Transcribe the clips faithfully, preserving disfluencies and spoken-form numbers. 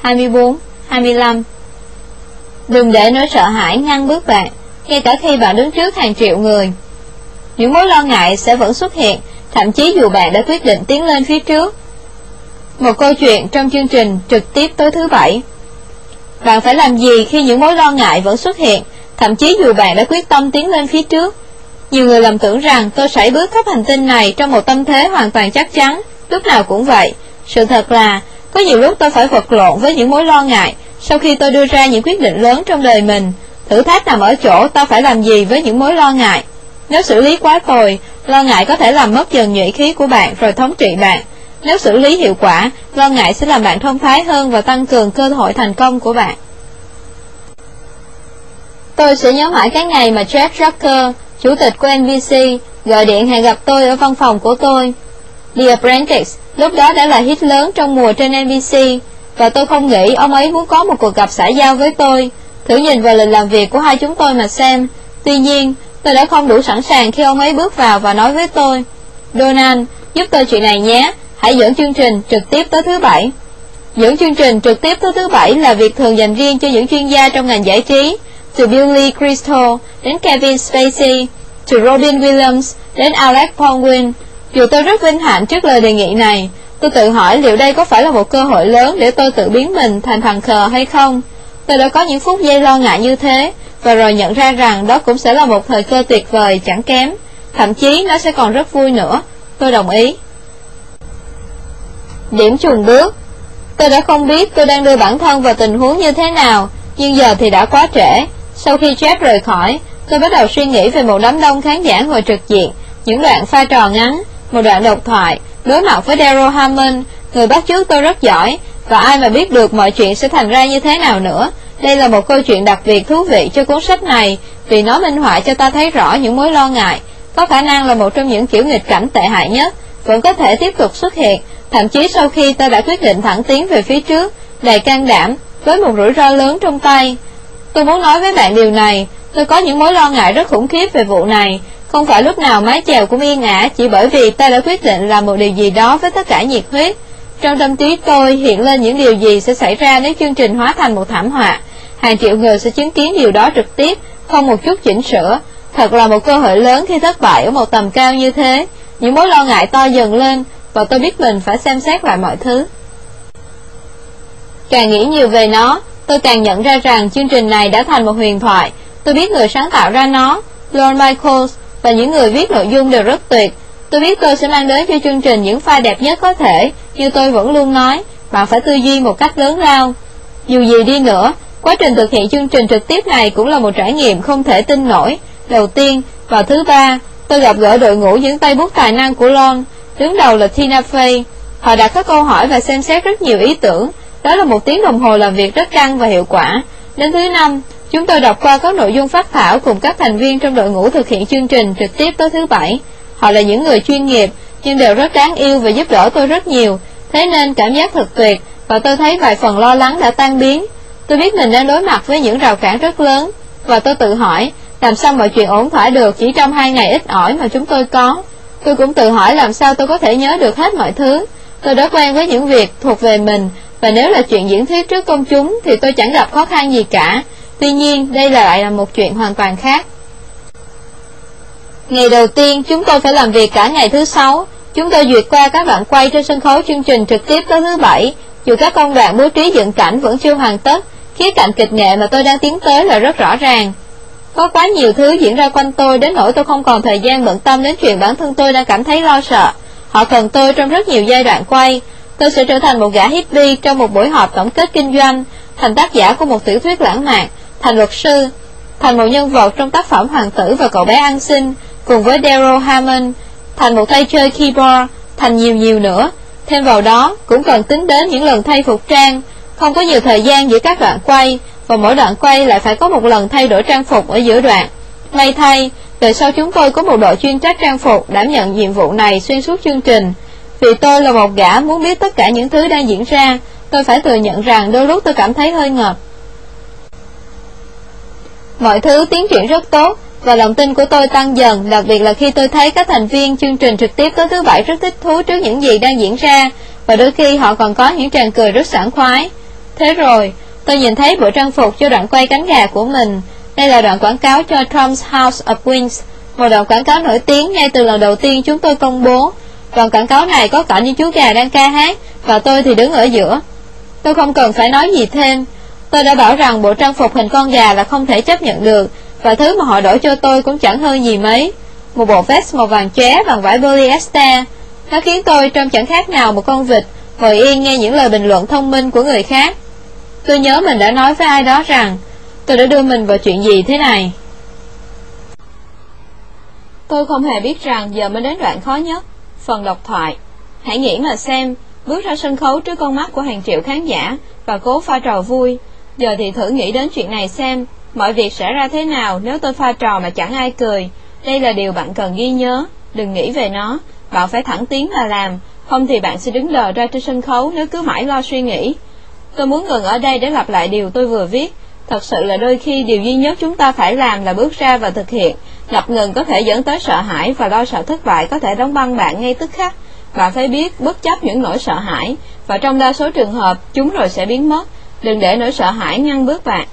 hai mươi bốn, hai mươi lăm. Đừng để nỗi sợ hãi ngăn bước bạn, ngay cả khi bạn đứng trước hàng triệu người. Những mối lo ngại sẽ vẫn xuất hiện, thậm chí dù bạn đã quyết định tiến lên phía trước. Một câu chuyện trong chương trình trực tiếp tối thứ Bảy. Bạn phải làm gì khi những mối lo ngại vẫn xuất hiện, thậm chí dù bạn đã quyết tâm tiến lên phía trước? Nhiều người lầm tưởng rằng tôi sải bước khắp hành tinh này trong một tâm thế hoàn toàn chắc chắn, lúc nào cũng vậy. Sự thật là, có nhiều lúc tôi phải vật lộn với những mối lo ngại sau khi tôi đưa ra những quyết định lớn trong đời mình. Thử thách nằm ở chỗ ta phải làm gì với những mối lo ngại. Nếu xử lý quá tồi, lo ngại có thể làm mất dần nhuệ khí của bạn rồi thống trị bạn. Nếu xử lý hiệu quả, lo ngại sẽ làm bạn thông thái hơn và tăng cường cơ hội thành công của bạn. Tôi sẽ nhớ mãi cái ngày mà Jeff Zucker, chủ tịch của en bê xê, gọi điện hẹn gặp tôi ở văn phòng của tôi. The Apprentice lúc đó đã là hit lớn trong mùa trên en bê xê, và tôi không nghĩ ông ấy muốn có một cuộc gặp xã giao với tôi. Thử nhìn vào lịch làm việc của hai chúng tôi mà xem. Tuy nhiên, tôi đã không đủ sẵn sàng khi ông ấy bước vào và nói với tôi: Donald, giúp tôi chuyện này nhé, hãy dẫn chương trình trực tiếp tới thứ Bảy. Dẫn chương trình trực tiếp tới thứ Bảy là việc thường dành riêng cho những chuyên gia trong ngành giải trí, từ Billy Crystal đến Kevin Spacey, từ Robin Williams đến Alec Baldwin. Dù tôi rất vinh hạnh trước lời đề nghị này, tôi tự hỏi liệu đây có phải là một cơ hội lớn để tôi tự biến mình thành thằng khờ hay không. Tôi đã có những phút giây lo ngại như thế, và rồi nhận ra rằng đó cũng sẽ là một thời cơ tuyệt vời chẳng kém. Thậm chí nó sẽ còn rất vui nữa. Tôi đồng ý. Điểm chùn bước. Tôi đã không biết tôi đang đưa bản thân vào tình huống như thế nào, nhưng giờ thì đã quá trễ. Sau khi Jeff rời khỏi, tôi bắt đầu suy nghĩ về một đám đông khán giả ngồi trực diện, những đoạn pha trò ngắn, một đoạn độc thoại, đối mặt với Darryl Hammond, người bắt chước tôi rất giỏi, và ai mà biết được mọi chuyện sẽ thành ra như thế nào nữa. Đây là một câu chuyện đặc biệt thú vị cho cuốn sách này, vì nó minh họa cho ta thấy rõ những mối lo ngại, có khả năng là một trong những kiểu nghịch cảnh tệ hại nhất, vẫn có thể tiếp tục xuất hiện, thậm chí sau khi ta đã quyết định thẳng tiến về phía trước, đầy can đảm, với một rủi ro lớn trong tay. Tôi muốn nói với bạn điều này, tôi có những mối lo ngại rất khủng khiếp về vụ này. Không phải lúc nào mái chèo cũng yên ả chỉ bởi vì ta đã quyết định làm một điều gì đó với tất cả nhiệt huyết. Trong tâm trí tôi hiện lên những điều gì sẽ xảy ra nếu chương trình hóa thành một thảm họa. Hàng triệu người sẽ chứng kiến điều đó trực tiếp, không một chút chỉnh sửa. Thật là một cơ hội lớn khi thất bại ở một tầm cao như thế. Những mối lo ngại to dần lên, và tôi biết mình phải xem xét lại mọi thứ. Càng nghĩ nhiều về nó, tôi càng nhận ra rằng chương trình này đã thành một huyền thoại. Tôi biết người sáng tạo ra nó, Lorne Michaels, và những người viết nội dung đều rất tuyệt. Tôi biết tôi sẽ mang đến cho chương trình những file đẹp nhất có thể. Như tôi vẫn luôn nói, bạn phải tư duy một cách lớn lao. Dù gì đi nữa, quá trình thực hiện chương trình trực tiếp này cũng là một trải nghiệm không thể tin nổi. Đầu tiên, vào thứ ba, tôi gặp gỡ đội ngũ những tay bút tài năng của Lorne. Đứng đầu là Tina Fey. Họ đặt các câu hỏi và xem xét rất nhiều ý tưởng. Đó là một tiếng đồng hồ làm việc rất căng và hiệu quả. Đến thứ năm, chúng tôi đọc qua các nội dung phát thảo cùng các thành viên trong đội ngũ thực hiện chương trình trực tiếp tới thứ Bảy. Họ là những người chuyên nghiệp, nhưng đều rất đáng yêu và giúp đỡ tôi rất nhiều. Thế nên cảm giác thật tuyệt, và tôi thấy vài phần lo lắng đã tan biến. Tôi biết mình đang đối mặt với những rào cản rất lớn, và tôi tự hỏi, làm sao mọi chuyện ổn thỏa được chỉ trong hai ngày ít ỏi mà chúng tôi có. Tôi cũng tự hỏi làm sao tôi có thể nhớ được hết mọi thứ. Tôi đã quen với những việc thuộc về mình, và nếu là chuyện diễn thuyết trước công chúng thì tôi chẳng gặp khó khăn gì cả. Tuy nhiên, đây là lại là một chuyện hoàn toàn khác. Ngày đầu tiên, chúng tôi phải làm việc cả ngày thứ Sáu. Chúng tôi duyệt qua các đoạn quay trên sân khấu chương trình trực tiếp tới thứ Bảy. Dù các công đoạn bố trí dựng cảnh vẫn chưa hoàn tất, khía cạnh kịch nghệ mà tôi đang tiến tới là rất rõ ràng. Có quá nhiều thứ diễn ra quanh tôi đến nỗi tôi không còn thời gian bận tâm đến chuyện bản thân tôi đang cảm thấy lo sợ. Họ cần tôi trong rất nhiều giai đoạn quay. Tôi sẽ trở thành một gã hippie trong một buổi họp tổng kết kinh doanh, thành tác giả của một tiểu thuyết lãng mạn, thành luật sư, thành một nhân vật trong tác phẩm Hoàng tử và cậu bé ăn xin, cùng với Darryl Hammond, thành một tay chơi keyboard, thành nhiều nhiều nữa. Thêm vào đó, cũng cần tính đến những lần thay phục trang. Không có nhiều thời gian giữa các đoạn quay, và mỗi đoạn quay lại phải có một lần thay đổi trang phục ở giữa đoạn. May thay, về sau chúng tôi có một đội chuyên trách trang phục đảm nhận nhiệm vụ này xuyên suốt chương trình. Vì tôi là một gã muốn biết tất cả những thứ đang diễn ra, tôi phải thừa nhận rằng đôi lúc tôi cảm thấy hơi ngợp. Mọi thứ tiến triển rất tốt, và lòng tin của tôi tăng dần, đặc biệt là khi tôi thấy các thành viên chương trình trực tiếp tới thứ Bảy rất thích thú trước những gì đang diễn ra, và đôi khi họ còn có những tràng cười rất sảng khoái. Thế rồi, tôi nhìn thấy bộ trang phục cho đoạn quay cánh gà của mình. Đây là đoạn quảng cáo cho Trump's House of Wings, một đoạn quảng cáo nổi tiếng ngay từ lần đầu tiên chúng tôi công bố. Đoạn quảng cáo này có cả những chú gà đang ca hát, và tôi thì đứng ở giữa. Tôi không cần phải nói gì thêm. Tôi đã bảo rằng bộ trang phục hình con gà là không thể chấp nhận được, và thứ mà họ đổi cho tôi cũng chẳng hơn gì mấy. Một bộ vest màu vàng chóe bằng vải polyester. Nó khiến tôi trông chẳng khác nào một con vịt ngồi yên nghe những lời bình luận thông minh của người khác. Tôi nhớ mình đã nói với ai đó rằng tôi đã đưa mình vào chuyện gì thế này. Tôi không hề biết rằng giờ mới đến đoạn khó nhất, phần độc thoại. Hãy nghĩ mà xem, bước ra sân khấu trước con mắt của hàng triệu khán giả và cố pha trò vui. Giờ thì thử nghĩ đến chuyện này xem, mọi việc sẽ ra thế nào nếu tôi pha trò mà chẳng ai cười. Đây là điều bạn cần ghi nhớ, đừng nghĩ về nó, bạn phải thẳng tiến mà làm, không thì bạn sẽ đứng đờ ra trên sân khấu nếu cứ mãi lo suy nghĩ. Tôi muốn ngừng ở đây để lặp lại điều tôi vừa viết. Thật sự là đôi khi điều duy nhất chúng ta phải làm là bước ra và thực hiện. Ngập ngừng có thể dẫn tới sợ hãi, và lo sợ thất bại có thể đóng băng bạn ngay tức khắc. Bạn phải biết bất chấp những nỗi sợ hãi, và trong đa số trường hợp chúng rồi sẽ biến mất. Đừng để nỗi sợ hãi ngăn bước bạn.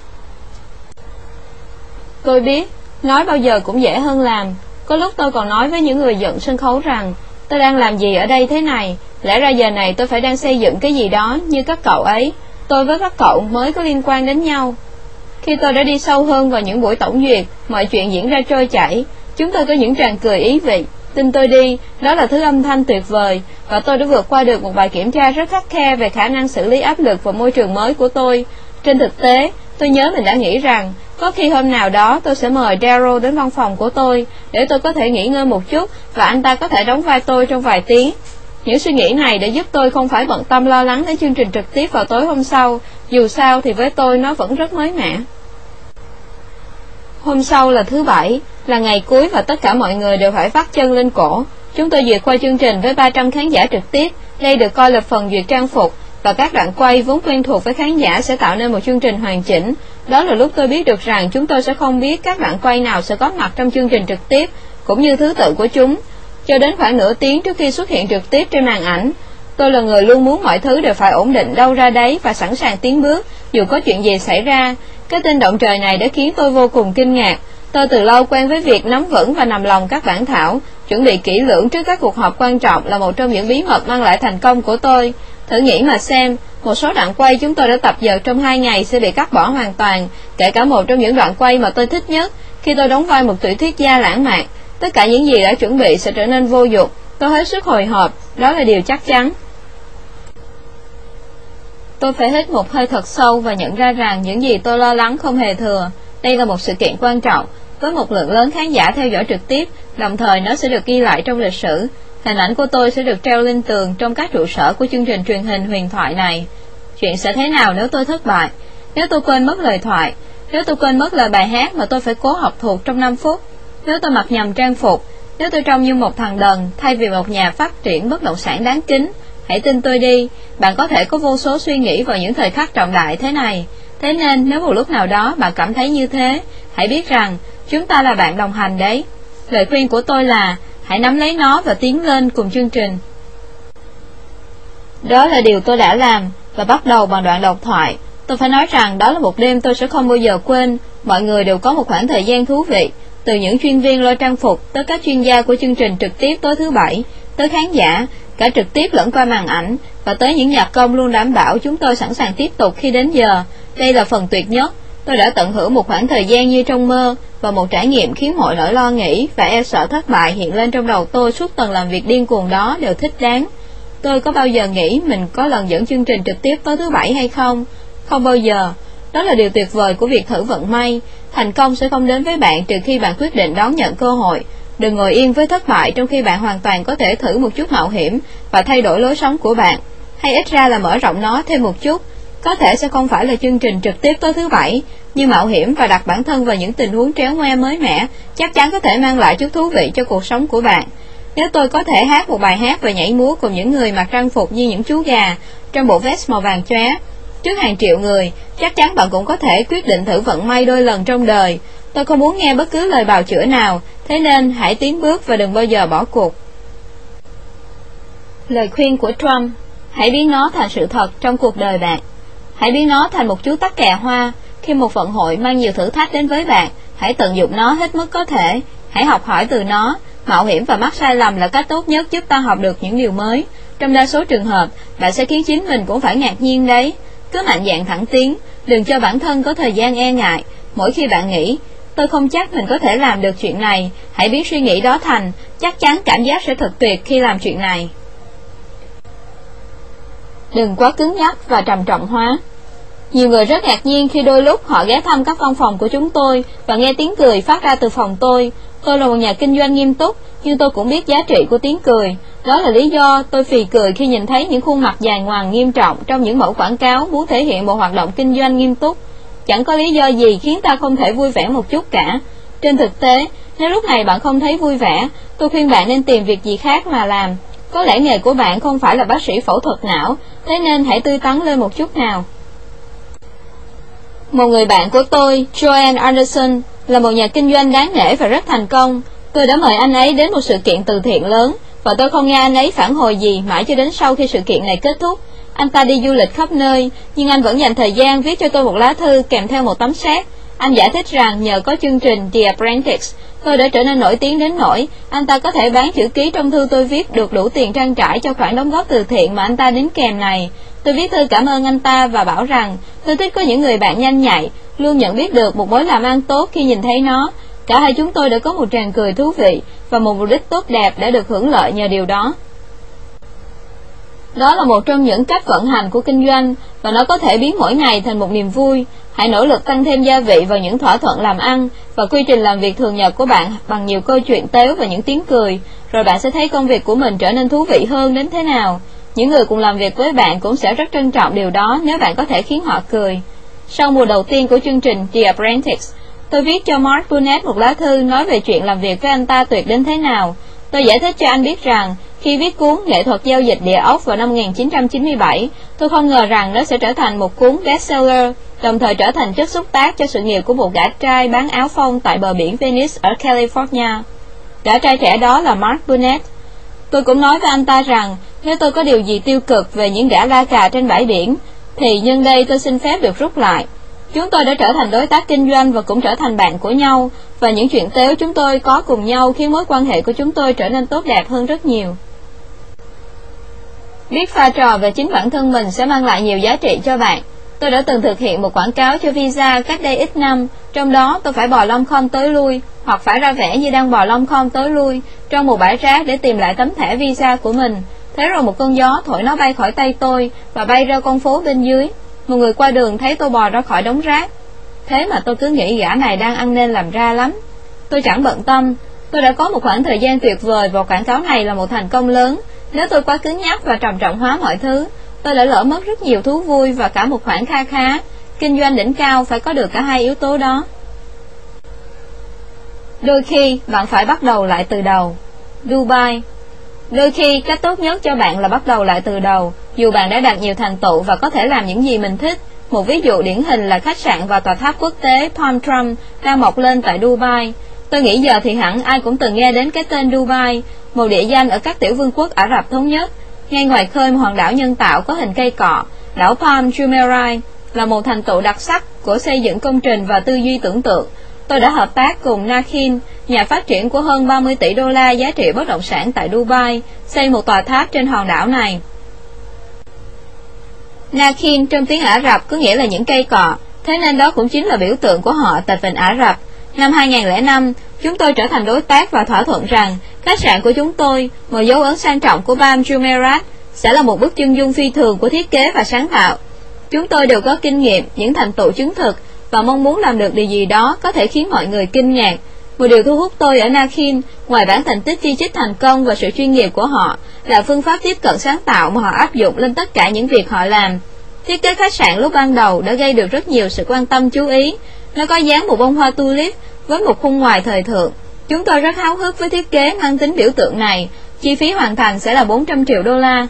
Tôi biết, nói bao giờ cũng dễ hơn làm. Có lúc tôi còn nói với những người dựng sân khấu rằng tôi đang làm gì ở đây thế này, lẽ ra giờ này tôi phải đang xây dựng cái gì đó như các cậu ấy. Tôi với các cậu mới có liên quan đến nhau. Khi tôi đã đi sâu hơn vào những buổi tổng duyệt, mọi chuyện diễn ra trôi chảy. Chúng tôi có những tràng cười ý vị. Tin tôi đi, đó là thứ âm thanh tuyệt vời, và tôi đã vượt qua được một bài kiểm tra rất khắt khe về khả năng xử lý áp lực vào môi trường mới của tôi. Trên thực tế, tôi nhớ mình đã nghĩ rằng có khi hôm nào đó tôi sẽ mời Daryl đến văn phòng của tôi để tôi có thể nghỉ ngơi một chút, và anh ta có thể đóng vai tôi trong vài tiếng. Những suy nghĩ này đã giúp tôi không phải bận tâm lo lắng đến chương trình trực tiếp vào tối hôm sau. Dù sao thì với tôi nó vẫn rất mới mẻ. Hôm sau là thứ Bảy, là ngày cuối và tất cả mọi người đều phải vắt chân lên cổ. Chúng tôi duyệt qua chương trình với ba trăm khán giả trực tiếp. Đây được coi là phần duyệt trang phục, và các đoạn quay vốn quen thuộc với khán giả sẽ tạo nên một chương trình hoàn chỉnh. Đó là lúc tôi biết được rằng chúng tôi sẽ không biết các đoạn quay nào sẽ có mặt trong chương trình trực tiếp, cũng như thứ tự của chúng. Cho đến khoảng nửa tiếng trước khi xuất hiện trực tiếp trên màn ảnh, tôi là người luôn muốn mọi thứ đều phải ổn định đâu ra đấy và sẵn sàng tiến bước, dù có chuyện gì xảy ra. Cái tin động trời này đã khiến tôi vô cùng kinh ngạc. Tôi từ lâu quen với việc nắm vững và nằm lòng các bản thảo, chuẩn bị kỹ lưỡng trước các cuộc họp quan trọng là một trong những bí mật mang lại thành công của tôi. Thử nghĩ mà xem, một số đoạn quay chúng tôi đã tập dượt trong hai ngày sẽ bị cắt bỏ hoàn toàn, kể cả một trong những đoạn quay mà tôi thích nhất, khi tôi đóng vai một tiểu thuyết gia lãng mạn. Tất cả những gì đã chuẩn bị sẽ trở nên vô dụng. Tôi hết sức hồi hộp, đó là điều chắc chắn. Tôi phải hít một hơi thật sâu và nhận ra rằng những gì tôi lo lắng không hề thừa. Đây là một sự kiện quan trọng, với một lượng lớn khán giả theo dõi trực tiếp, đồng thời nó sẽ được ghi lại trong lịch sử. Hình ảnh của tôi sẽ được treo lên tường trong các trụ sở của chương trình truyền hình huyền thoại này. Chuyện sẽ thế nào nếu tôi thất bại? Nếu tôi quên mất lời thoại? Nếu tôi quên mất lời bài hát mà tôi phải cố học thuộc trong năm phút? Nếu tôi mặc nhầm trang phục? Nếu tôi trông như một thằng đần thay vì một nhà phát triển bất động sản đáng kính? Hãy tin tôi đi, bạn có thể có vô số suy nghĩ vào những thời khắc trọng đại thế này. Thế nên nếu một lúc nào đó bạn cảm thấy như thế, hãy biết rằng chúng ta là bạn đồng hành đấy. Lời khuyên của tôi là hãy nắm lấy nó và tiến lên cùng chương trình. Đó là điều tôi đã làm, và bắt đầu bằng đoạn độc thoại. Tôi phải nói rằng đó là một đêm tôi sẽ không bao giờ quên. Mọi người đều có một khoảng thời gian thú vị, từ những chuyên viên lo trang phục tới các chuyên gia của chương trình trực tiếp tối thứ Bảy, tới khán giả, cả trực tiếp lẫn qua màn ảnh, và tới những nhạc công luôn đảm bảo chúng tôi sẵn sàng tiếp tục khi đến giờ. Đây là phần tuyệt nhất. Tôi đã tận hưởng một khoảng thời gian như trong mơ, và một trải nghiệm khiến mọi nỗi lo nghĩ và e sợ thất bại hiện lên trong đầu tôi suốt tuần làm việc điên cuồng đó đều thích đáng. Tôi có bao giờ nghĩ mình có lần dẫn chương trình trực tiếp tối thứ Bảy hay không? Không bao giờ. Đó là điều tuyệt vời của việc thử vận may. Thành công sẽ không đến với bạn trừ khi bạn quyết định đón nhận cơ hội. Đừng ngồi yên với thất bại trong khi bạn hoàn toàn có thể thử một chút mạo hiểm và thay đổi lối sống của bạn, hay ít ra là mở rộng nó thêm một chút. Có thể sẽ không phải là chương trình trực tiếp tối thứ Bảy, nhưng mạo hiểm và đặt bản thân vào những tình huống tréo ngoe mới mẻ chắc chắn có thể mang lại chút thú vị cho cuộc sống của bạn. Nếu tôi có thể hát một bài hát và nhảy múa cùng những người mặc trang phục như những chú gà trong bộ vest màu vàng chóe trước hàng triệu người, chắc chắn bạn cũng có thể quyết định thử vận may đôi lần trong đời. Tôi không muốn nghe bất cứ lời bào chữa nào, thế nên hãy tiến bước và đừng bao giờ bỏ cuộc. Lời khuyên của Trump: hãy biến nó thành sự thật trong cuộc đời bạn. Hãy biến nó thành một chú tắc kè hoa. Khi một vận hội mang nhiều thử thách đến với bạn, hãy tận dụng nó hết mức có thể. Hãy học hỏi từ nó. Mạo hiểm và mắc sai lầm là cách tốt nhất giúp ta học được những điều mới. Trong đa số trường hợp, bạn sẽ khiến chính mình cũng phải ngạc nhiên đấy. Cứ mạnh dạn thẳng tiến, đừng cho bản thân có thời gian e ngại. Mỗi khi bạn nghĩ, tôi không chắc mình có thể làm được chuyện này, hãy biến suy nghĩ đó thành, chắc chắn cảm giác sẽ thật tuyệt khi làm chuyện này. Đừng quá cứng nhắc và trầm trọng hóa. Nhiều người rất ngạc nhiên khi đôi lúc họ ghé thăm các văn phòng của chúng tôi và nghe tiếng cười phát ra từ phòng tôi. Tôi là một nhà kinh doanh nghiêm túc, nhưng tôi cũng biết giá trị của tiếng cười. Đó là lý do tôi phì cười khi nhìn thấy những khuôn mặt dài ngoằng nghiêm trọng trong những mẫu quảng cáo muốn thể hiện một hoạt động kinh doanh nghiêm túc. Chẳng có lý do gì khiến ta không thể vui vẻ một chút cả. Trên thực tế, nếu lúc này bạn không thấy vui vẻ, tôi khuyên bạn nên tìm việc gì khác mà làm. Có lẽ nghề của bạn không phải là bác sĩ phẫu thuật não, thế nên hãy tươi tắn lên một chút nào. Một người bạn của tôi, Joanne Anderson, là một nhà kinh doanh đáng nể và rất thành công. Tôi đã mời anh ấy đến một sự kiện từ thiện lớn, và tôi không nghe anh ấy phản hồi gì mãi cho đến sau khi sự kiện này kết thúc. Anh ta đi du lịch khắp nơi, nhưng anh vẫn dành thời gian viết cho tôi một lá thư kèm theo một tấm séc. Anh giải thích rằng nhờ có chương trình The Apprentice, tôi đã trở nên nổi tiếng đến nỗi anh ta có thể bán chữ ký trong thư tôi viết được đủ tiền trang trải cho khoản đóng góp từ thiện mà anh ta đính kèm này. Tôi viết thư cảm ơn anh ta và bảo rằng tôi thích có những người bạn nhanh nhạy, luôn nhận biết được một mối làm ăn tốt khi nhìn thấy nó. Cả hai chúng tôi đã có một tràng cười thú vị và một mục đích tốt đẹp đã được hưởng lợi nhờ điều đó. Đó là một trong những cách vận hành của kinh doanh, và nó có thể biến mỗi ngày thành một niềm vui. Hãy nỗ lực tăng thêm gia vị vào những thỏa thuận làm ăn và quy trình làm việc thường nhật của bạn bằng nhiều câu chuyện tếu và những tiếng cười, rồi bạn sẽ thấy công việc của mình trở nên thú vị hơn đến thế nào. Những người cùng làm việc với bạn cũng sẽ rất trân trọng điều đó nếu bạn có thể khiến họ cười. Sau mùa đầu tiên của chương trình The Apprentice, tôi viết cho Mark Burnett một lá thư nói về chuyện làm việc với anh ta tuyệt đến thế nào. Tôi giải thích cho anh biết rằng khi viết cuốn Nghệ thuật giao dịch địa ốc vào năm một nghìn chín trăm chín mươi bảy, tôi không ngờ rằng nó sẽ trở thành một cuốn bestseller, đồng thời trở thành chất xúc tác cho sự nghiệp của một gã trai bán áo phông tại bờ biển Venice ở California. Gã trai trẻ đó là Mark Burnett. Tôi cũng nói với anh ta rằng nếu tôi có điều gì tiêu cực về những gã la cà trên bãi biển, thì nhân đây tôi xin phép được rút lại. Chúng tôi đã trở thành đối tác kinh doanh và cũng trở thành bạn của nhau, và những chuyện tếu chúng tôi có cùng nhau khiến mối quan hệ của chúng tôi trở nên tốt đẹp hơn rất nhiều. Biết pha trò về chính bản thân mình sẽ mang lại nhiều giá trị cho bạn. Tôi đã từng thực hiện một quảng cáo cho Visa cách đây ít năm, trong đó tôi phải bò lom khom tới lui, hoặc phải ra vẻ như đang bò lom khom tới lui trong một bãi rác để tìm lại tấm thẻ Visa của mình. Thế rồi một cơn gió thổi nó bay khỏi tay tôi và bay ra con phố bên dưới. Một người qua đường thấy tôi bò ra khỏi đống rác. Thế mà tôi cứ nghĩ gã này đang ăn nên làm ra lắm. Tôi chẳng bận tâm. Tôi đã có một khoảng thời gian tuyệt vời và quảng cáo này là một thành công lớn. Nếu tôi quá cứng nhắc và trầm trọng hóa mọi thứ, tôi đã lỡ mất rất nhiều thú vui và cả một khoản kha khá. Kinh doanh đỉnh cao phải có được cả hai yếu tố đó. Đôi khi bạn phải bắt đầu lại từ đầu. Dubai. Đôi khi cách tốt nhất cho bạn là bắt đầu lại từ đầu, dù bạn đã đạt nhiều thành tựu và có thể làm những gì mình thích. Một ví dụ điển hình là khách sạn và tòa tháp quốc tế Palm Trump đang mọc lên tại Dubai. Tôi nghĩ giờ thì hẳn ai cũng từng nghe đến cái tên Dubai, một địa danh ở các tiểu vương quốc Ả Rập Thống Nhất. Ngay ngoài khơi một hòn đảo nhân tạo có hình cây cọ, đảo Palm Jumeirah là một thành tựu đặc sắc của xây dựng công trình và tư duy tưởng tượng. Tôi đã hợp tác cùng Nakhin, nhà phát triển của hơn ba mươi tỷ đô la giá trị bất động sản tại Dubai, xây một tòa tháp trên hòn đảo này. Nakhin trong tiếng Ả Rập có nghĩa là những cây cọ, thế nên đó cũng chính là biểu tượng của họ tại vịnh Ả Rập. Năm hai nghìn lẻ năm, chúng tôi trở thành đối tác và thỏa thuận rằng khách sạn của chúng tôi, một dấu ấn sang trọng của Palm Jumeirah, sẽ là một bức chân dung phi thường của thiết kế và sáng tạo. Chúng tôi đều có kinh nghiệm, những thành tựu chứng thực và mong muốn làm được điều gì đó có thể khiến mọi người kinh ngạc. Một điều thu hút tôi ở Nakhin, ngoài bản thành tích chi chít thành công và sự chuyên nghiệp của họ, là phương pháp tiếp cận sáng tạo mà họ áp dụng lên tất cả những việc họ làm. Thiết kế khách sạn lúc ban đầu đã gây được rất nhiều sự quan tâm chú ý. Nó có dáng một bông hoa tulip với một khung ngoài thời thượng. Chúng tôi rất háo hức với thiết kế mang tính biểu tượng này. Chi phí hoàn thành sẽ là bốn trăm triệu đô la.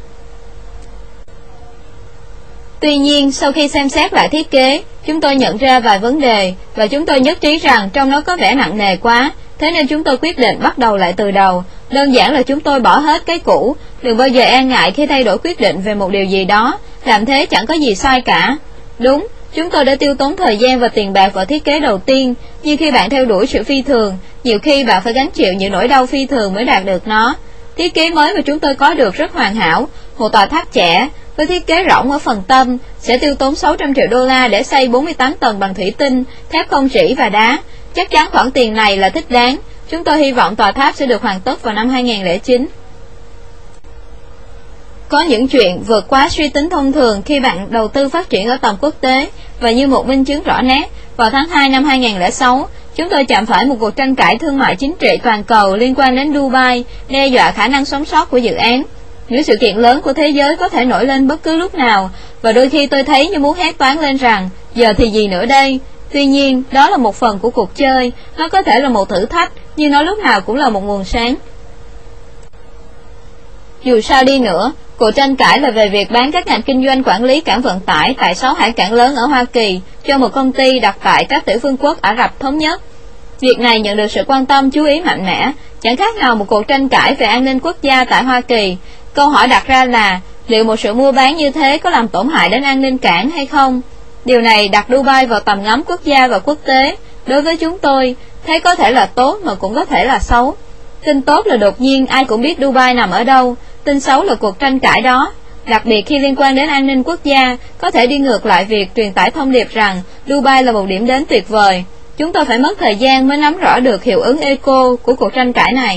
Tuy nhiên, sau khi xem xét lại thiết kế, chúng tôi nhận ra vài vấn đề, và chúng tôi nhất trí rằng trong nó có vẻ nặng nề quá. Thế nên chúng tôi quyết định bắt đầu lại từ đầu. Đơn giản là chúng tôi bỏ hết cái cũ. Đừng bao giờ e ngại khi thay đổi quyết định về một điều gì đó. Làm thế chẳng có gì sai cả. Đúng, chúng tôi đã tiêu tốn thời gian và tiền bạc vào thiết kế đầu tiên, nhưng khi bạn theo đuổi sự phi thường, nhiều khi bạn phải gánh chịu những nỗi đau phi thường mới đạt được nó. Thiết kế mới mà chúng tôi có được rất hoàn hảo, một tòa tháp trẻ với thiết kế rỗng ở phần tâm, sẽ tiêu tốn sáu trăm triệu đô la để xây bốn mươi tám tầng bằng thủy tinh, thép không rỉ và đá. Chắc chắn khoản tiền này là thích đáng. Chúng tôi hy vọng tòa tháp sẽ được hoàn tất vào năm hai nghìn không trăm lẻ chín. Có những chuyện vượt quá suy tính thông thường khi bạn đầu tư phát triển ở tầm quốc tế, và như một minh chứng rõ nét, vào tháng hai năm hai nghìn không trăm lẻ sáu, chúng tôi chạm phải một cuộc tranh cãi thương mại chính trị toàn cầu liên quan đến Dubai, đe dọa khả năng sống sót của dự án. Những sự kiện lớn của thế giới có thể nổi lên bất cứ lúc nào, và đôi khi tôi thấy như muốn hét toáng lên rằng, giờ thì gì nữa đây? Tuy nhiên, đó là một phần của cuộc chơi, nó có thể là một thử thách, nhưng nó lúc nào cũng là một nguồn sáng. Dù sao đi nữa, cuộc tranh cãi là về việc bán các ngành kinh doanh quản lý cảng vận tải tại sáu hải cảng lớn ở Hoa Kỳ cho một công ty đặt tại các tiểu vương quốc Ả Rập Thống Nhất. Việc này nhận được sự quan tâm chú ý mạnh mẽ, chẳng khác nào một cuộc tranh cãi về an ninh quốc gia tại Hoa Kỳ. Câu hỏi đặt ra là, liệu một sự mua bán như thế có làm tổn hại đến an ninh cảng hay không? Điều này đặt Dubai vào tầm ngắm quốc gia và quốc tế. Đối với chúng tôi, thế có thể là tốt mà cũng có thể là xấu. Tin tốt là đột nhiên ai cũng biết Dubai nằm ở đâu. Tin xấu là cuộc tranh cãi đó, đặc biệt khi liên quan đến an ninh quốc gia, có thể đi ngược lại việc truyền tải thông điệp rằng Dubai là một điểm đến tuyệt vời. Chúng tôi phải mất thời gian mới nắm rõ được hiệu ứng eco của cuộc tranh cãi này.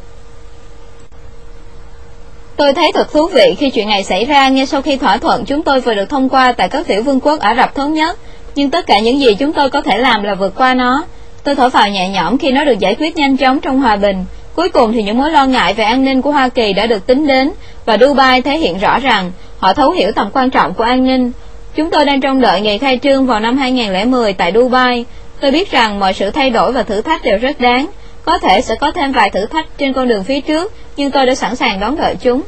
Tôi thấy thật thú vị khi chuyện này xảy ra ngay sau khi thỏa thuận chúng tôi vừa được thông qua tại các tiểu vương quốc Ả Rập Thống Nhất, nhưng tất cả những gì chúng tôi có thể làm là vượt qua nó. Tôi thở phào nhẹ nhõm khi nó được giải quyết nhanh chóng trong hòa bình. Cuối cùng thì những mối lo ngại về an ninh của Hoa Kỳ đã được tính đến, và Dubai thể hiện rõ rằng họ thấu hiểu tầm quan trọng của an ninh. Chúng tôi đang trông đợi ngày khai trương vào năm hai nghìn không trăm lẻ mười tại Dubai. Tôi biết rằng mọi sự thay đổi và thử thách đều rất đáng. Có thể sẽ có thêm vài thử thách trên con đường phía trước, nhưng tôi đã sẵn sàng đón đợi chúng.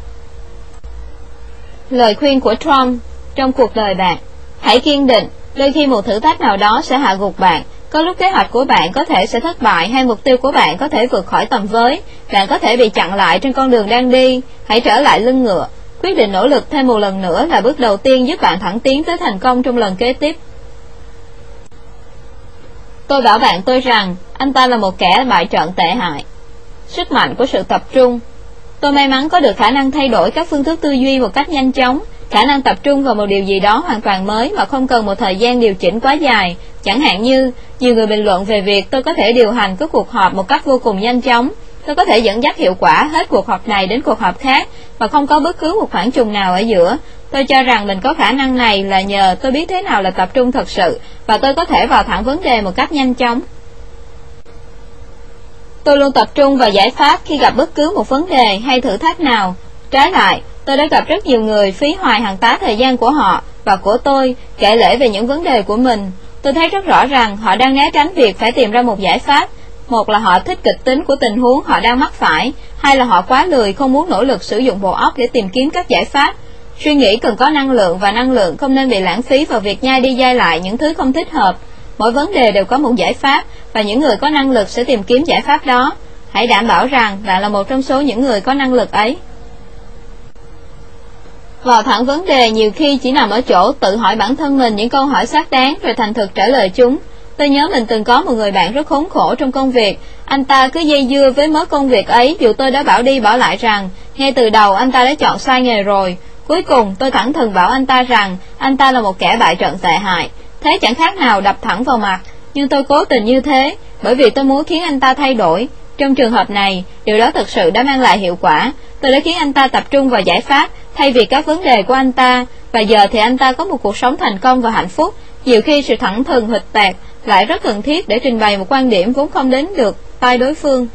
Lời khuyên của Trump trong cuộc đời bạn: hãy kiên định, đôi khi một thử thách nào đó sẽ hạ gục bạn. Có lúc kế hoạch của bạn có thể sẽ thất bại, hay mục tiêu của bạn có thể vượt khỏi tầm với. Bạn có thể bị chặn lại trên con đường đang đi. Hãy trở lại lưng ngựa. Quyết định nỗ lực thêm một lần nữa là bước đầu tiên giúp bạn thẳng tiến tới thành công trong lần kế tiếp. Tôi bảo bạn tôi rằng anh ta là một kẻ bại trận tệ hại. Sức mạnh của sự tập trung. Tôi may mắn có được khả năng thay đổi các phương thức tư duy một cách nhanh chóng, khả năng tập trung vào một điều gì đó hoàn toàn mới mà không cần một thời gian điều chỉnh quá dài. Chẳng hạn như, nhiều người bình luận về việc tôi có thể điều hành các cuộc họp một cách vô cùng nhanh chóng. Tôi có thể dẫn dắt hiệu quả hết cuộc họp này đến cuộc họp khác, và không có bất cứ một khoảng trùng nào ở giữa. Tôi cho rằng mình có khả năng này là nhờ tôi biết thế nào là tập trung thật sự, và tôi có thể vào thẳng vấn đề một cách nhanh chóng. Tôi luôn tập trung vào giải pháp khi gặp bất cứ một vấn đề hay thử thách nào. Trái lại, tôi đã gặp rất nhiều người phí hoài hàng tá thời gian của họ và của tôi kể lể về những vấn đề của mình. Tôi thấy rất rõ rằng họ đang né tránh việc phải tìm ra một giải pháp. Một là họ thích kịch tính của tình huống họ đang mắc phải, hai là họ quá lười không muốn nỗ lực sử dụng bộ óc để tìm kiếm các giải pháp. Suy nghĩ cần có năng lượng, và năng lượng không nên bị lãng phí vào việc nhai đi nhai lại những thứ không thích hợp. Mỗi vấn đề đều có một giải pháp, và những người có năng lực sẽ tìm kiếm giải pháp đó. Hãy đảm bảo rằng bạn là một trong số những người có năng lực ấy. Vào thẳng vấn đề nhiều khi chỉ nằm ở chỗ tự hỏi bản thân mình những câu hỏi xác đáng rồi thành thực trả lời chúng. Tôi nhớ mình từng có một người bạn rất khốn khổ trong công việc. Anh ta cứ dây dưa với mớ công việc ấy dù tôi đã bảo đi bảo lại rằng ngay từ đầu anh ta đã chọn sai nghề rồi. Cuối cùng tôi thẳng thừng bảo anh ta rằng anh ta là một kẻ bại trận tệ hại. Thế chẳng khác nào đập thẳng vào mặt, nhưng tôi cố tình như thế bởi vì tôi muốn khiến anh ta thay đổi. Trong trường hợp này, điều đó thực sự đã mang lại hiệu quả. Tôi đã khiến anh ta tập trung vào giải pháp thay vì các vấn đề của anh ta, và giờ thì anh ta có một cuộc sống thành công và hạnh phúc. Nhiều khi sự thẳng thừng huỵch tạc lại rất cần thiết để trình bày một quan điểm vốn không đến được tai đối phương.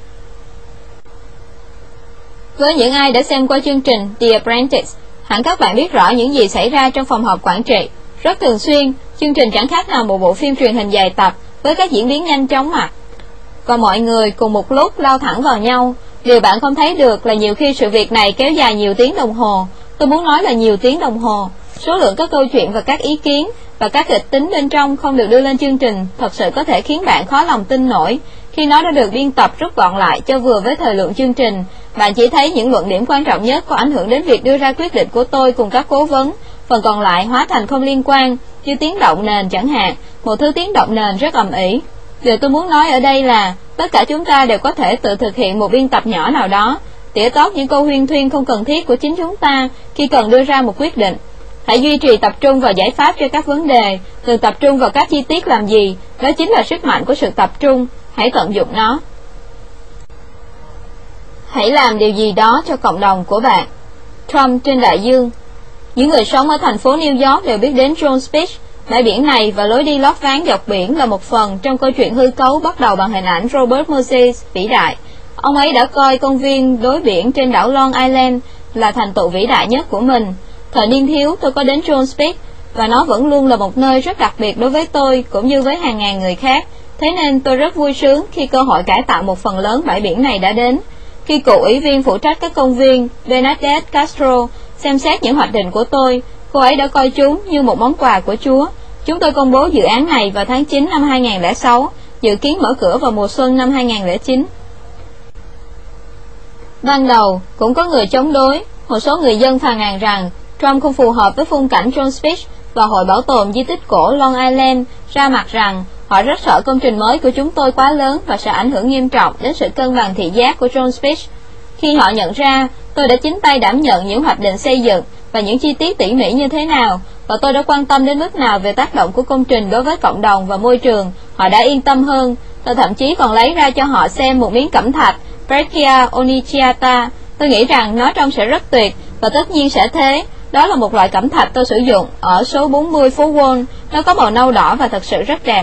Với những ai đã xem qua chương trình The Apprentice, hẳn các bạn biết rõ những gì xảy ra trong phòng họp quản trị. Rất thường xuyên, chương trình chẳng khác nào một bộ phim truyền hình dài tập với các diễn biến nhanh chóng mặt, và mọi người cùng một lúc lao thẳng vào nhau. Điều bạn không thấy được là nhiều khi sự việc này kéo dài nhiều tiếng đồng hồ. Tôi muốn nói là nhiều tiếng đồng hồ. Số lượng các câu chuyện và các ý kiến và các kịch tính bên trong không được đưa lên chương trình thật sự có thể khiến bạn khó lòng tin nổi. Khi nó đã được biên tập rút gọn lại cho vừa với thời lượng chương trình, bạn chỉ thấy những luận điểm quan trọng nhất có ảnh hưởng đến việc đưa ra quyết định của tôi cùng các cố vấn. Phần còn lại hóa thành không liên quan. như tiếng động nền chẳng hạn, một thứ tiếng động nền rất ầm ĩ. Điều tôi muốn nói ở đây là tất cả chúng ta đều có thể tự thực hiện một biên tập nhỏ nào đó, tỉa tót những câu huyên thuyên không cần thiết của chính chúng ta khi cần đưa ra một quyết định. Hãy duy trì tập trung vào giải pháp cho các vấn đề, đừng tập trung vào các chi tiết làm gì. Đó chính là sức mạnh của sự tập trung. Hãy tận dụng nó. Hãy làm điều gì đó cho cộng đồng của bạn. Trump trên đại dương. Những người sống ở thành phố New York đều biết đến Jones Beach. Bãi biển này và lối đi lót ván dọc biển là một phần trong câu chuyện hư cấu bắt đầu bằng hình ảnh Robert Moses vĩ đại. Ông ấy đã coi công viên đối biển trên đảo Long Island là thành tựu vĩ đại nhất của mình. Thời niên thiếu tôi có đến Jones Beach và nó vẫn luôn là một nơi rất đặc biệt đối với tôi cũng như với hàng ngàn người khác. Thế nên tôi rất vui sướng khi cơ hội cải tạo một phần lớn bãi biển này đã đến. Khi cựu ủy viên phụ trách các công viên Bernadette Castro xem xét những hoạch định của tôi, cô ấy đã coi chúng như một món quà của Chúa. Chúng tôi công bố dự án này vào tháng chín năm hai nghìn không trăm lẻ sáu, dự kiến mở cửa vào mùa xuân năm hai nghìn không trăm lẻ chín. Ban đầu cũng có người chống đối. Một số người dân phàn nàn rằng Trump không phù hợp với khung cảnh Jones Beach, và Hội Bảo tồn Di tích cổ Long Island ra mặt rằng họ rất sợ công trình mới của chúng tôi quá lớn và sẽ ảnh hưởng nghiêm trọng đến sự cân bằng thị giác của Jones Beach. Khi họ nhận ra tôi đã chính tay đảm nhận những hoạch định xây dựng và những chi tiết tỉ mỉ như thế nào, và tôi đã quan tâm đến mức nào về tác động của công trình đối với cộng đồng và môi trường, họ đã yên tâm hơn. Tôi thậm chí còn lấy ra cho họ xem một miếng cẩm thạch Breccia onychiata. Tôi nghĩ rằng nó trông sẽ rất tuyệt, và tất nhiên sẽ thế. Đó là một loại cẩm thạch tôi sử dụng ở số bốn mươi phố Wall. Nó có màu nâu đỏ và thật sự rất đẹp.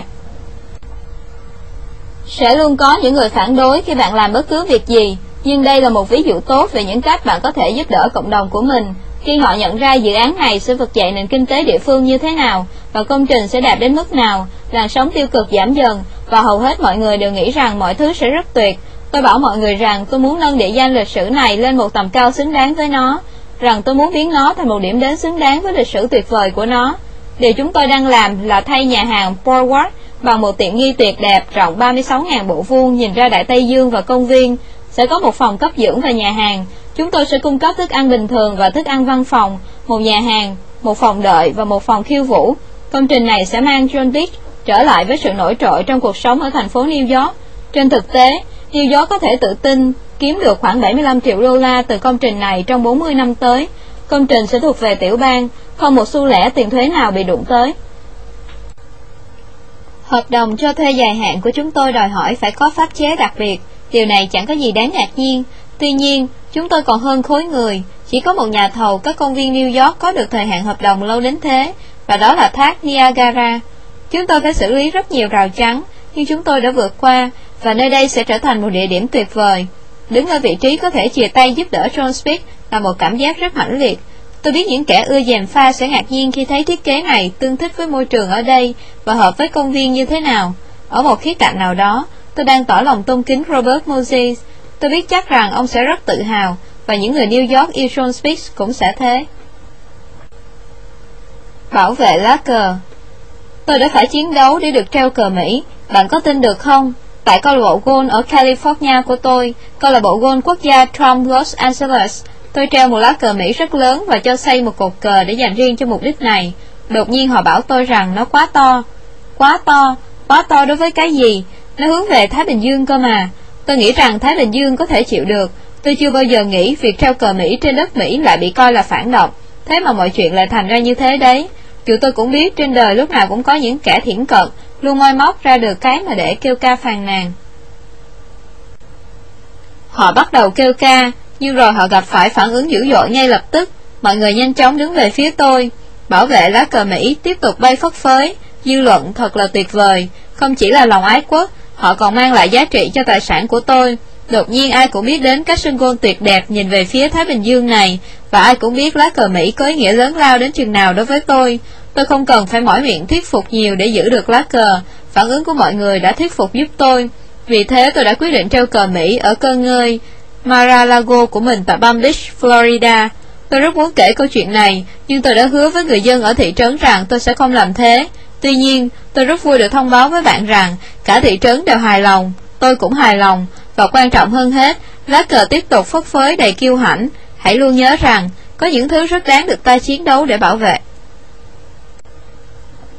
Sẽ luôn có những người phản đối khi bạn làm bất cứ việc gì, nhưng đây là một ví dụ tốt về những cách bạn có thể giúp đỡ cộng đồng của mình. Khi họ nhận ra dự án này sẽ vực dậy nền kinh tế địa phương như thế nào và công trình sẽ đạt đến mức nào, làn sóng tiêu cực giảm dần và hầu hết mọi người đều nghĩ rằng mọi thứ sẽ rất tuyệt. Tôi bảo mọi người rằng tôi muốn nâng địa danh lịch sử này lên một tầm cao xứng đáng với nó, rằng tôi muốn biến nó thành một điểm đến xứng đáng với lịch sử tuyệt vời của nó. Điều chúng tôi đang làm là thay nhà hàng Boardwalk bằng một tiện nghi tuyệt đẹp rộng ba mươi sáu nghìn bộ vuông nhìn ra Đại Tây Dương và công viên. Sẽ có một phòng cấp dưỡng và nhà hàng. Chúng tôi sẽ cung cấp thức ăn bình thường và thức ăn văn phòng, một nhà hàng, một phòng đợi và một phòng khiêu vũ. Công trình này sẽ mang Jones Beach trở lại với sự nổi trội trong cuộc sống ở thành phố New York. Trên thực tế, New York có thể tự tin kiếm được khoảng bảy mươi lăm triệu đô la từ công trình này trong bốn mươi năm tới. Công trình sẽ thuộc về tiểu bang, không một xu lẻ tiền thuế nào bị đụng tới. Hợp đồng cho thuê dài hạn của chúng tôi đòi hỏi phải có pháp chế đặc biệt. Điều này chẳng có gì đáng ngạc nhiên. Tuy nhiên, chúng tôi còn hơn khối người. Chỉ có một nhà thầu các công viên New York có được thời hạn hợp đồng lâu đến thế, và đó là thác Niagara. Chúng tôi phải xử lý rất nhiều rào chắn, nhưng chúng tôi đã vượt qua, và nơi đây sẽ trở thành một địa điểm tuyệt vời. Đứng ở vị trí có thể chìa tay giúp đỡ Jones Beach là một cảm giác rất mãnh liệt. Tôi biết những kẻ ưa gièm pha sẽ ngạc nhiên khi thấy thiết kế này tương thích với môi trường ở đây và hợp với công viên như thế nào. Ở một khía cạnh nào đó, tôi đang tỏ lòng tôn kính Robert Moses. Tôi biết chắc rằng ông sẽ rất tự hào, và những người New York yêu Jones Beach cũng sẽ thế. Bảo vệ lá cờ. Tôi đã phải chiến đấu để được treo cờ Mỹ. Bạn có tin được không? Tại câu lạc bộ golf ở California của tôi, câu lạc bộ golf quốc gia Trump Los Angeles, tôi treo một lá cờ Mỹ rất lớn và cho xây một cột cờ để dành riêng cho mục đích này. Đột nhiên họ bảo tôi rằng nó quá to. Quá to? Quá to đối với cái gì? Nó hướng về Thái Bình Dương cơ mà. Tôi nghĩ rằng Thái Bình Dương có thể chịu được. Tôi chưa bao giờ nghĩ việc treo cờ Mỹ trên đất Mỹ lại bị coi là phản động. Thế mà mọi chuyện lại thành ra như thế đấy. Dù tôi cũng biết trên đời lúc nào cũng có những kẻ thiển cận, luôn moi móc ra được cái mà để kêu ca phàn nàn. Họ bắt đầu kêu ca, nhưng rồi họ gặp phải phản ứng dữ dội ngay lập tức. Mọi người nhanh chóng đứng về phía tôi. Bảo vệ lá cờ Mỹ tiếp tục bay phất phới. Dư luận thật là tuyệt vời. Không chỉ là lòng ái quốc, họ còn mang lại giá trị cho tài sản của tôi. Đột nhiên ai cũng biết đến các sân golf tuyệt đẹp nhìn về phía Thái Bình Dương này, và ai cũng biết lá cờ Mỹ có ý nghĩa lớn lao đến chừng nào đối với tôi. Tôi không cần phải mỏi miệng thuyết phục nhiều để giữ được lá cờ. Phản ứng của mọi người đã thuyết phục giúp tôi. Vì thế tôi đã quyết định treo cờ Mỹ ở cơ ngơi Mar-a-Lago của mình tại Palm Beach, Florida. Tôi rất muốn kể câu chuyện này, nhưng tôi đã hứa với người dân ở thị trấn rằng tôi sẽ không làm thế. Tuy nhiên, tôi rất vui được thông báo với bạn rằng cả thị trấn đều hài lòng, tôi cũng hài lòng, và quan trọng hơn hết, lá cờ tiếp tục phất phới đầy kiêu hãnh. Hãy luôn nhớ rằng, có những thứ rất đáng được ta chiến đấu để bảo vệ.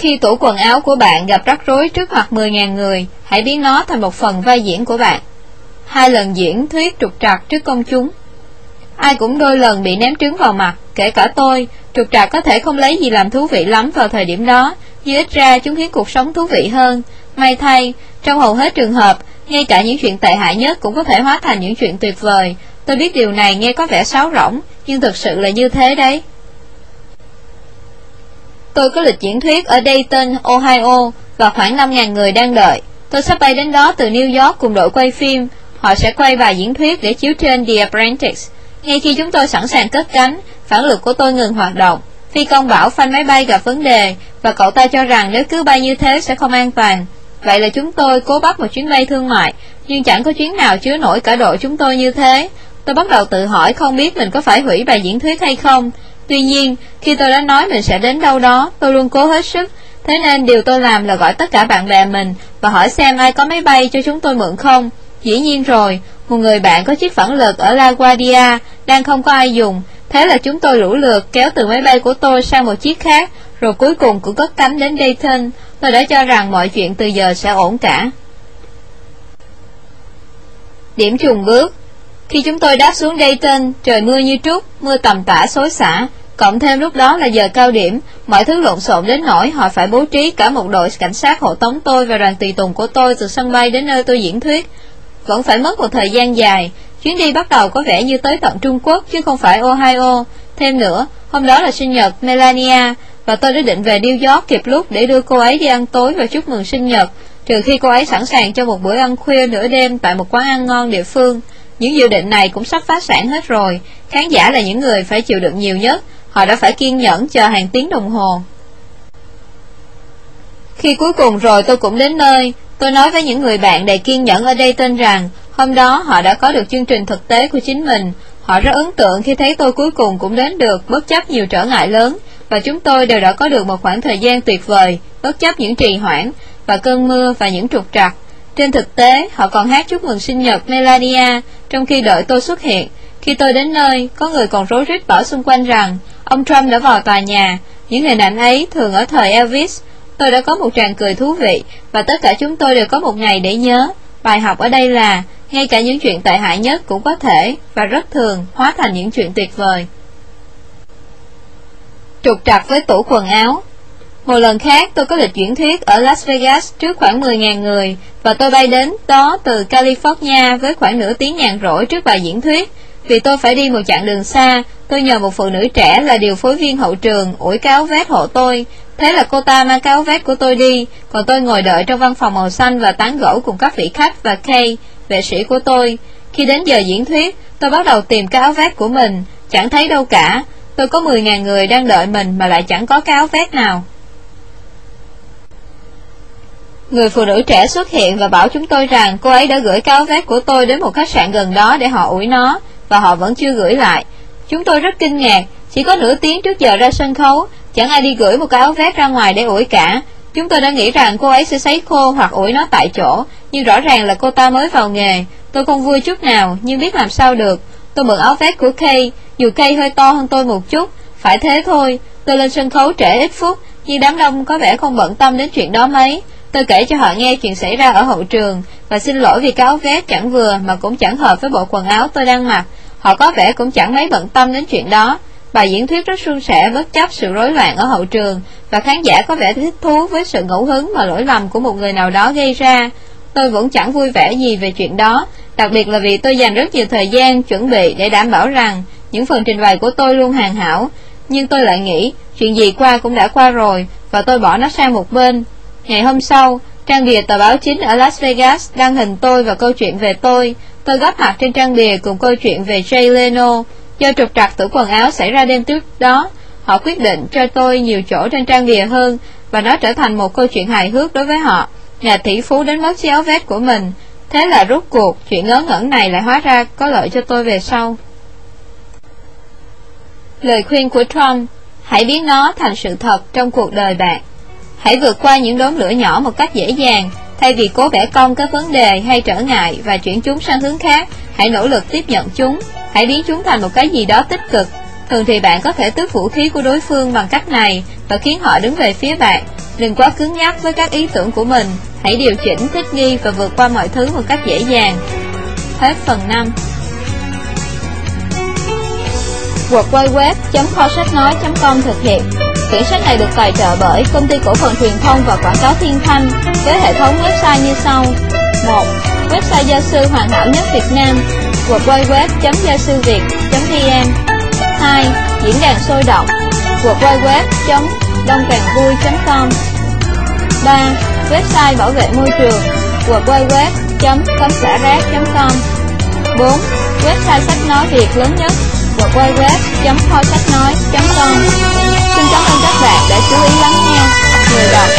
Khi tủ quần áo của bạn gặp rắc rối trước mặt mười nghìn người, hãy biến nó thành một phần vai diễn của bạn. Hai lần diễn thuyết trục trặc trước công chúng. Ai cũng đôi lần bị ném trứng vào mặt, kể cả tôi. Trục trặc có thể không lấy gì làm thú vị lắm vào thời điểm đó, nhưng ít ra chúng khiến cuộc sống thú vị hơn. May thay, trong hầu hết trường hợp, ngay cả những chuyện tệ hại nhất cũng có thể hóa thành những chuyện tuyệt vời. Tôi biết điều này nghe có vẻ sáo rỗng, nhưng thực sự là như thế đấy. Tôi có lịch diễn thuyết ở Dayton, Ohio, và khoảng năm nghìn người đang đợi. Tôi sắp bay đến đó từ New York cùng đội quay phim. Họ sẽ quay bài diễn thuyết để chiếu trên The Apprentice. Ngay khi chúng tôi sẵn sàng cất cánh, phản lực của tôi ngừng hoạt động. Phi công bảo phanh máy bay gặp vấn đề, và cậu ta cho rằng nếu cứ bay như thế sẽ không an toàn. Vậy là chúng tôi cố bắt một chuyến bay thương mại, nhưng chẳng có chuyến nào chứa nổi cả đội chúng tôi như thế. Tôi bắt đầu tự hỏi không biết mình có phải hủy bài diễn thuyết hay không. Tuy nhiên, khi tôi đã nói mình sẽ đến đâu đó, tôi luôn cố hết sức. Thế nên điều tôi làm là gọi tất cả bạn bè mình và hỏi xem ai có máy bay cho chúng tôi mượn không. Dĩ nhiên rồi, một người bạn có chiếc phản lực ở LaGuardia đang không có ai dùng. Thế là chúng tôi lũ lượt kéo từ máy bay của tôi sang một chiếc khác, rồi cuối cùng cũng cất cánh đến Dayton. Tôi đã cho rằng mọi chuyện từ giờ sẽ ổn cả. Điểm chùng bước. Khi chúng tôi đáp xuống Dayton, trời mưa như trút, mưa tầm tã xối xả. Cộng thêm lúc đó là giờ cao điểm, mọi thứ lộn xộn đến nỗi họ phải bố trí cả một đội cảnh sát hộ tống tôi và đoàn tùy tùng của tôi từ sân bay đến nơi tôi diễn thuyết. Vẫn phải mất một thời gian dài. Chuyến đi bắt đầu có vẻ như tới tận Trung Quốc chứ không phải Ohio. Thêm nữa, hôm đó là sinh nhật Melania, và tôi đã định về New York kịp lúc để đưa cô ấy đi ăn tối và chúc mừng sinh nhật, trừ khi cô ấy sẵn sàng cho một bữa ăn khuya nửa đêm tại một quán ăn ngon địa phương. Những dự định này cũng sắp phá sản hết rồi. Khán giả là những người phải chịu đựng nhiều nhất. Họ đã phải kiên nhẫn chờ hàng tiếng đồng hồ. Khi cuối cùng rồi tôi cũng đến nơi. Tôi nói với những người bạn đầy kiên nhẫn ở Dayton rằng hôm đó họ đã có được chương trình thực tế của chính mình. Họ rất ấn tượng khi thấy tôi cuối cùng cũng đến được bất chấp nhiều trở ngại lớn, và chúng tôi đều đã có được một khoảng thời gian tuyệt vời bất chấp những trì hoãn và cơn mưa và những trục trặc. Trên thực tế, họ còn hát chúc mừng sinh nhật Melania trong khi đợi tôi xuất hiện. Khi tôi đến nơi, có người còn rối rít bảo xung quanh rằng ông Trump đã vào tòa nhà. Những hình ảnh ấy thường ở thời Elvis. Tôi đã có một tràng cười thú vị, và tất cả chúng tôi đều có một ngày để nhớ. Bài học ở đây là ngay cả những chuyện tệ hại nhất cũng có thể, và rất thường, hóa thành những chuyện tuyệt vời. Trục trặc với tủ quần áo. Một lần khác tôi có lịch diễn thuyết ở Las Vegas trước khoảng mười nghìn người, và tôi bay đến đó từ California với khoảng nửa tiếng nhàn rỗi trước bài diễn thuyết. Vì tôi phải đi một chặng đường xa, tôi nhờ một phụ nữ trẻ là điều phối viên hậu trường ủi cái áo vest hộ tôi. Thế là cô ta mang cái áo vest của tôi đi, còn tôi ngồi đợi trong văn phòng màu xanh và tán gẫu cùng các vị khách và Kay, vệ sĩ của tôi. Khi đến giờ diễn thuyết, tôi bắt đầu tìm cái áo vest của mình, chẳng thấy đâu cả. Tôi có mười nghìn người đang đợi mình mà lại chẳng có cái áo vest nào. Người phụ nữ trẻ xuất hiện và bảo chúng tôi rằng cô ấy đã gửi cái áo vest của tôi đến một khách sạn gần đó để họ ủi nó, và họ vẫn chưa gửi lại. Chúng tôi rất kinh ngạc, chỉ có nửa tiếng trước giờ ra sân khấu, chẳng ai đi gửi một cái áo vest ra ngoài để ủi cả. Chúng tôi đã nghĩ rằng cô ấy sẽ sấy khô hoặc ủi nó tại chỗ, nhưng rõ ràng là cô ta mới vào nghề. Tôi không vui chút nào, nhưng biết làm sao được. Tôi mượn áo vest của Kay, dù Kay hơi to hơn tôi một chút, phải thế thôi. Tôi lên sân khấu trễ ít phút, nhưng đám đông có vẻ không bận tâm đến chuyện đó mấy. Tôi kể cho họ nghe chuyện xảy ra ở hậu trường, và xin lỗi vì cái áo vest chẳng vừa mà cũng chẳng hợp với bộ quần áo tôi đang mặc. Họ có vẻ cũng chẳng mấy bận tâm đến chuyện đó. Bài diễn thuyết rất suôn sẻ bất chấp sự rối loạn ở hậu trường, và khán giả có vẻ thích thú với sự ngẫu hứng mà lỗi lầm của một người nào đó gây ra. Tôi vẫn chẳng vui vẻ gì về chuyện đó, đặc biệt là vì tôi dành rất nhiều thời gian chuẩn bị để đảm bảo rằng những phần trình bày của tôi luôn hoàn hảo. Nhưng tôi lại nghĩ chuyện gì qua cũng đã qua rồi, và tôi bỏ nó sang một bên. Ngày hôm sau, trang bìa tờ báo chính ở Las Vegas đăng hình tôi và câu chuyện về tôi. Tôi góp mặt trên trang bìa cùng câu chuyện về Jay Leno. Do trục trặc tủ quần áo xảy ra đêm trước đó, họ quyết định cho tôi nhiều chỗ trên trang bìa hơn, và nó trở thành một câu chuyện hài hước đối với họ. Nhà tỷ phú đến mất chiếc áo vest của mình. Thế là rốt cuộc chuyện ngớ ngẩn này lại hóa ra có lợi cho tôi về sau. Lời khuyên của Trump: hãy biến nó thành sự thật trong cuộc đời bạn. Hãy vượt qua những đốm lửa nhỏ một cách dễ dàng. Thay vì cố bẻ cong các vấn đề hay trở ngại và chuyển chúng sang hướng khác, hãy nỗ lực tiếp nhận chúng. Hãy biến chúng thành một cái gì đó tích cực. Thường thì bạn có thể tước vũ khí của đối phương bằng cách này và khiến họ đứng về phía bạn. Đừng quá cứng nhắc với các ý tưởng của mình. Hãy điều chỉnh, thích nghi và vượt qua mọi thứ một cách dễ dàng. Hết phần năm. world wide web chấm kho sách nói chấm com thực hiện. Quyển sách này được tài trợ bởi Công ty Cổ phần Truyền thông và Quảng cáo Thiên Thanh với hệ thống website như sau. một. Website gia sư hoàn hảo nhất Việt Nam, world wide web chấm gia sư việt chấm vn. hai. Diễn đàn sôi động, world wide web chấm đông càng vui chấm com. ba. Website bảo vệ môi trường, world wide web chấm cấm xả rác chấm com. bốn. Website sách nói Việt lớn nhất, world wide web chấm kho sách nói chấm com. Xin cảm ơn các bạn đã chú ý lắng nghe. Người đọc